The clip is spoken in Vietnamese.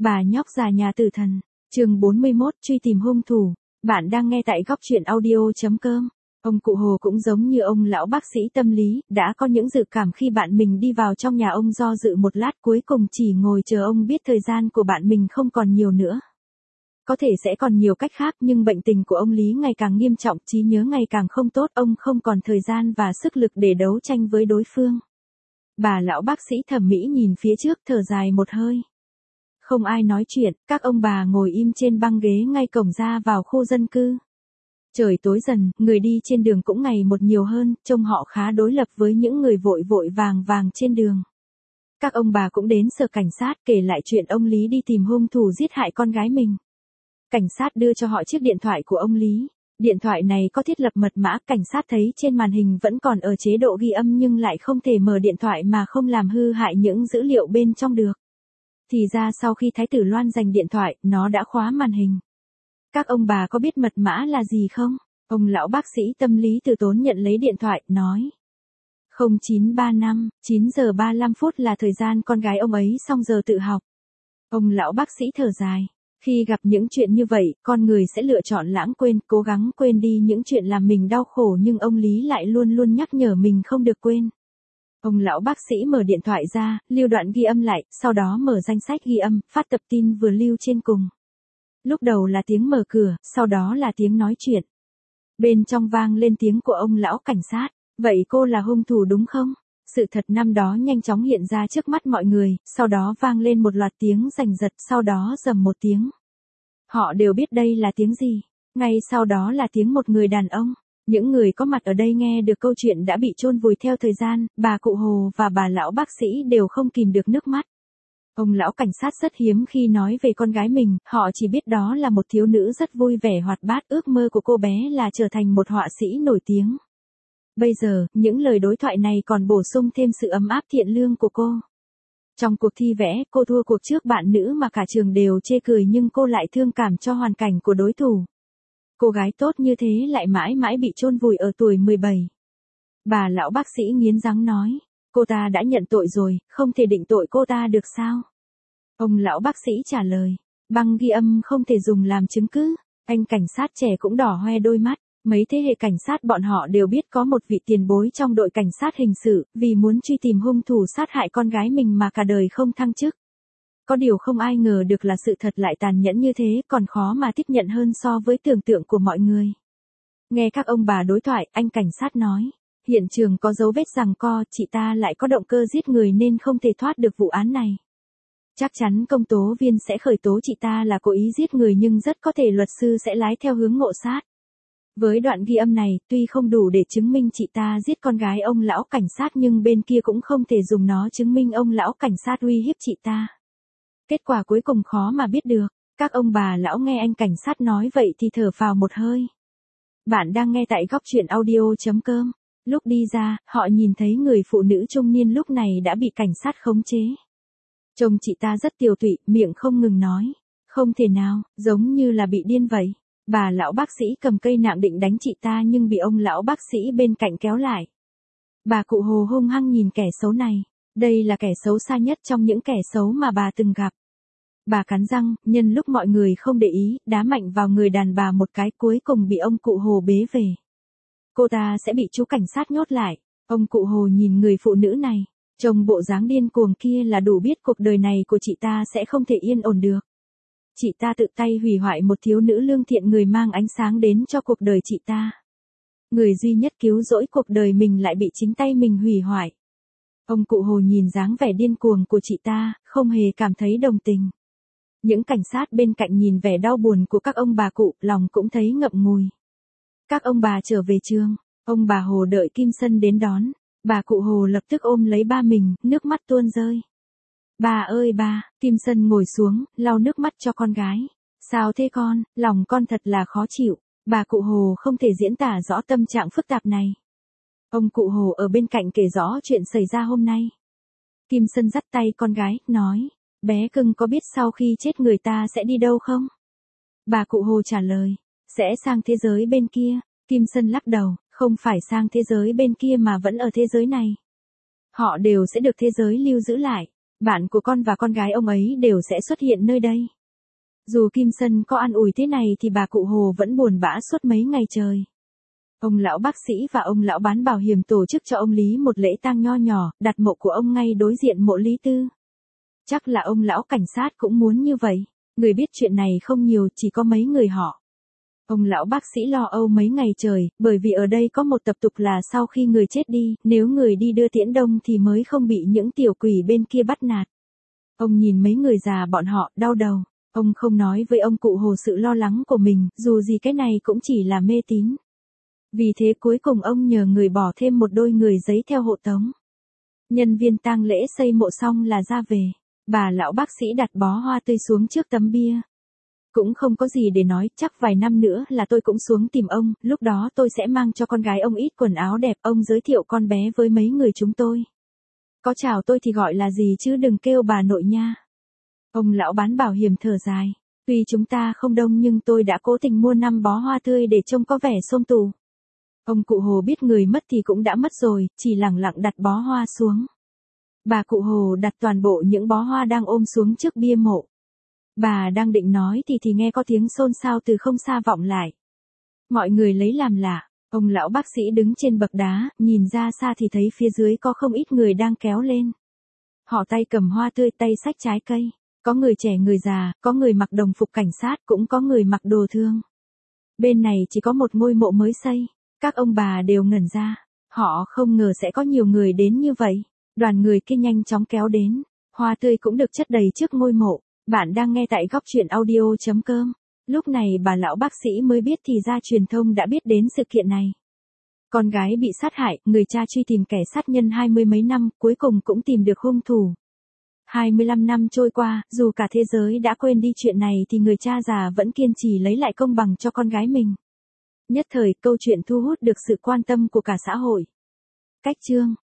Bà nhóc già nhà tử thần, chương 41 truy tìm hung thủ. Bạn đang nghe tại góc truyện audio.com. Ông cụ Hồ cũng giống như ông lão bác sĩ tâm lý, đã có những dự cảm khi bạn mình đi vào trong nhà ông, do dự một lát cuối cùng chỉ ngồi chờ. Ông biết thời gian của bạn mình không còn nhiều nữa. Có thể sẽ còn nhiều cách khác, nhưng bệnh tình của ông Lý ngày càng nghiêm trọng, trí nhớ ngày càng không tốt, ông không còn thời gian và sức lực để đấu tranh với đối phương. Bà lão bác sĩ thẩm mỹ nhìn phía trước, thở dài một hơi. Không ai nói chuyện, các ông bà ngồi im trên băng ghế ngay cổng ra vào khu dân cư. Trời tối dần, người đi trên đường cũng ngày một nhiều hơn, trông họ khá đối lập với những người vội vội vàng vàng trên đường. Các ông bà cũng đến sở cảnh sát kể lại chuyện ông Lý đi tìm hung thủ giết hại con gái mình. Cảnh sát đưa cho họ chiếc điện thoại của ông Lý. Điện thoại này có thiết lập mật mã, cảnh sát thấy trên màn hình vẫn còn ở chế độ ghi âm nhưng lại không thể mở điện thoại mà không làm hư hại những dữ liệu bên trong được. Thì ra sau khi Thái tử Loan giành điện thoại, nó đã khóa màn hình. Các ông bà có biết mật mã là gì không? Ông lão bác sĩ tâm lý từ tốn nhận lấy điện thoại, nói. 0935, 9 giờ 35 phút là thời gian con gái ông ấy xong giờ tự học. Ông lão bác sĩ thở dài. Khi gặp những chuyện như vậy, con người sẽ lựa chọn lãng quên, cố gắng quên đi những chuyện làm mình đau khổ, nhưng ông Lý lại luôn luôn nhắc nhở mình không được quên. Ông lão bác sĩ mở điện thoại ra, lưu đoạn ghi âm lại, sau đó mở danh sách ghi âm, phát tập tin vừa lưu trên cùng. Lúc đầu là tiếng mở cửa, sau đó là tiếng nói chuyện. Bên trong vang lên tiếng của ông lão cảnh sát. Vậy cô là hung thủ đúng không? Sự thật năm đó nhanh chóng hiện ra trước mắt mọi người, sau đó vang lên một loạt tiếng giành giật, sau đó rầm một tiếng. Họ đều biết đây là tiếng gì. Ngay sau đó là tiếng một người đàn ông. Những người có mặt ở đây nghe được câu chuyện đã bị chôn vùi theo thời gian, bà cụ Hồ và bà lão bác sĩ đều không kìm được nước mắt. Ông lão cảnh sát rất hiếm khi nói về con gái mình, họ chỉ biết đó là một thiếu nữ rất vui vẻ hoạt bát, ước mơ của cô bé là trở thành một họa sĩ nổi tiếng. Bây giờ, những lời đối thoại này còn bổ sung thêm sự ấm áp thiện lương của cô. Trong cuộc thi vẽ, cô thua cuộc trước bạn nữ mà cả trường đều chê cười, nhưng cô lại thương cảm cho hoàn cảnh của đối thủ. Cô gái tốt như thế lại mãi mãi bị chôn vùi ở tuổi 17. Bà lão bác sĩ nghiến răng nói, cô ta đã nhận tội rồi, không thể định tội cô ta được sao? Ông lão bác sĩ trả lời, băng ghi âm không thể dùng làm chứng cứ. Anh cảnh sát trẻ cũng đỏ hoe đôi mắt. Mấy thế hệ cảnh sát bọn họ đều biết có một vị tiền bối trong đội cảnh sát hình sự, vì muốn truy tìm hung thủ sát hại con gái mình mà cả đời không thăng chức. Có điều không ai ngờ được là sự thật lại tàn nhẫn như thế, còn khó mà tiếp nhận hơn so với tưởng tượng của mọi người. Nghe các ông bà đối thoại, anh cảnh sát nói, hiện trường có dấu vết giằng co, chị ta lại có động cơ giết người nên không thể thoát được vụ án này. Chắc chắn công tố viên sẽ khởi tố chị ta là cố ý giết người, nhưng rất có thể luật sư sẽ lái theo hướng ngộ sát. Với đoạn ghi âm này, tuy không đủ để chứng minh chị ta giết con gái ông lão cảnh sát, nhưng bên kia cũng không thể dùng nó chứng minh ông lão cảnh sát uy hiếp chị ta. Kết quả cuối cùng khó mà biết được. Các ông bà lão nghe anh cảnh sát nói vậy thì thở phào một hơi. Bạn đang nghe tại góc truyện audio.com. Lúc đi ra, họ nhìn thấy người phụ nữ trung niên lúc này đã bị cảnh sát khống chế. Trông chị ta rất tiều tụy, miệng không ngừng nói. Không thể nào, giống như là bị điên vậy. Bà lão bác sĩ cầm cây nạng định đánh chị ta nhưng bị ông lão bác sĩ bên cạnh kéo lại. Bà cụ Hồ hung hăng nhìn kẻ xấu này. Đây là kẻ xấu xa nhất trong những kẻ xấu mà bà từng gặp. Bà cắn răng, nhân lúc mọi người không để ý, đá mạnh vào người đàn bà một cái, cuối cùng bị ông cụ Hồ bế về. Cô ta sẽ bị chú cảnh sát nhốt lại. Ông cụ Hồ nhìn người phụ nữ này. Trông bộ dáng điên cuồng kia là đủ biết cuộc đời này của chị ta sẽ không thể yên ổn được. Chị ta tự tay hủy hoại một thiếu nữ lương thiện, người mang ánh sáng đến cho cuộc đời chị ta. Người duy nhất cứu rỗi cuộc đời mình lại bị chính tay mình hủy hoại. Ông cụ Hồ nhìn dáng vẻ điên cuồng của chị ta, không hề cảm thấy đồng tình. Những cảnh sát bên cạnh nhìn vẻ đau buồn của các ông bà cụ, lòng cũng thấy ngậm ngùi. Các ông bà trở về trường, ông bà Hồ đợi Kim Sân đến đón. Bà cụ Hồ lập tức ôm lấy ba mình, nước mắt tuôn rơi. Bà ơi bà, Kim Sân ngồi xuống, lau nước mắt cho con gái. Sao thế con, lòng con thật là khó chịu. Bà cụ Hồ không thể diễn tả rõ tâm trạng phức tạp này. Ông cụ Hồ ở bên cạnh kể rõ chuyện xảy ra hôm nay. Kim Sân dắt tay con gái, nói, bé cưng có biết sau khi chết người ta sẽ đi đâu không? Bà cụ Hồ trả lời, sẽ sang thế giới bên kia. Kim Sân lắc đầu, không phải sang thế giới bên kia mà vẫn ở thế giới này. Họ đều sẽ được thế giới lưu giữ lại. Bạn của con và con gái ông ấy đều sẽ xuất hiện nơi đây. Dù Kim Sân có an ủi thế này thì bà cụ Hồ vẫn buồn bã suốt mấy ngày trời. Ông lão bác sĩ và ông lão bán bảo hiểm tổ chức cho ông Lý một lễ tang nho nhỏ, đặt mộ của ông ngay đối diện mộ Lý Tư. Chắc là ông lão cảnh sát cũng muốn như vậy. Người biết chuyện này không nhiều, chỉ có mấy người họ. Ông lão bác sĩ lo âu mấy ngày trời, bởi vì ở đây có một tập tục là sau khi người chết đi, nếu người đi đưa tiễn đông thì mới không bị những tiểu quỷ bên kia bắt nạt. Ông nhìn mấy người già bọn họ, đau đầu. Ông không nói với ông cụ Hồ sự lo lắng của mình, dù gì cái này cũng chỉ là mê tín. Vì thế cuối cùng ông nhờ người bỏ thêm một đôi người giấy theo hộ tống. Nhân viên tang lễ xây mộ xong là ra về. Bà lão bác sĩ đặt bó hoa tươi xuống trước tấm bia. Cũng không có gì để nói, chắc vài năm nữa là tôi cũng xuống tìm ông, lúc đó tôi sẽ mang cho con gái ông ít quần áo đẹp, ông giới thiệu con bé với mấy người chúng tôi. Có chào tôi thì gọi là gì chứ đừng kêu bà nội nha. Ông lão bán bảo hiểm thở dài. Tuy chúng ta không đông nhưng tôi đã cố tình mua 5 bó hoa tươi để trông có vẻ xôm tù. Ông cụ Hồ biết người mất thì cũng đã mất rồi, chỉ lẳng lặng đặt bó hoa xuống. Bà cụ Hồ đặt toàn bộ những bó hoa đang ôm xuống trước bia mộ. Bà đang định nói thì nghe có tiếng xôn xao từ không xa vọng lại. Mọi người lấy làm lạ, ông lão bác sĩ đứng trên bậc đá, nhìn ra xa thì thấy phía dưới có không ít người đang kéo lên. Họ tay cầm hoa tươi, tay xách trái cây. Có người trẻ người già, có người mặc đồng phục cảnh sát, cũng có người mặc đồ thương. Bên này chỉ có một ngôi mộ mới xây. Các ông bà đều ngẩn ra. Họ không ngờ sẽ có nhiều người đến như vậy. Đoàn người kia nhanh chóng kéo đến. Hoa tươi cũng được chất đầy trước ngôi mộ. Bạn đang nghe tại góc truyện audio.com. Lúc này bà lão bác sĩ mới biết thì ra truyền thông đã biết đến sự kiện này. Con gái bị sát hại, người cha truy tìm kẻ sát nhân 20 mấy năm, cuối cùng cũng tìm được hung thủ. 25 năm trôi qua, dù cả thế giới đã quên đi chuyện này thì người cha già vẫn kiên trì lấy lại công bằng cho con gái mình. Nhất thời, câu chuyện thu hút được sự quan tâm của cả xã hội. Cách chương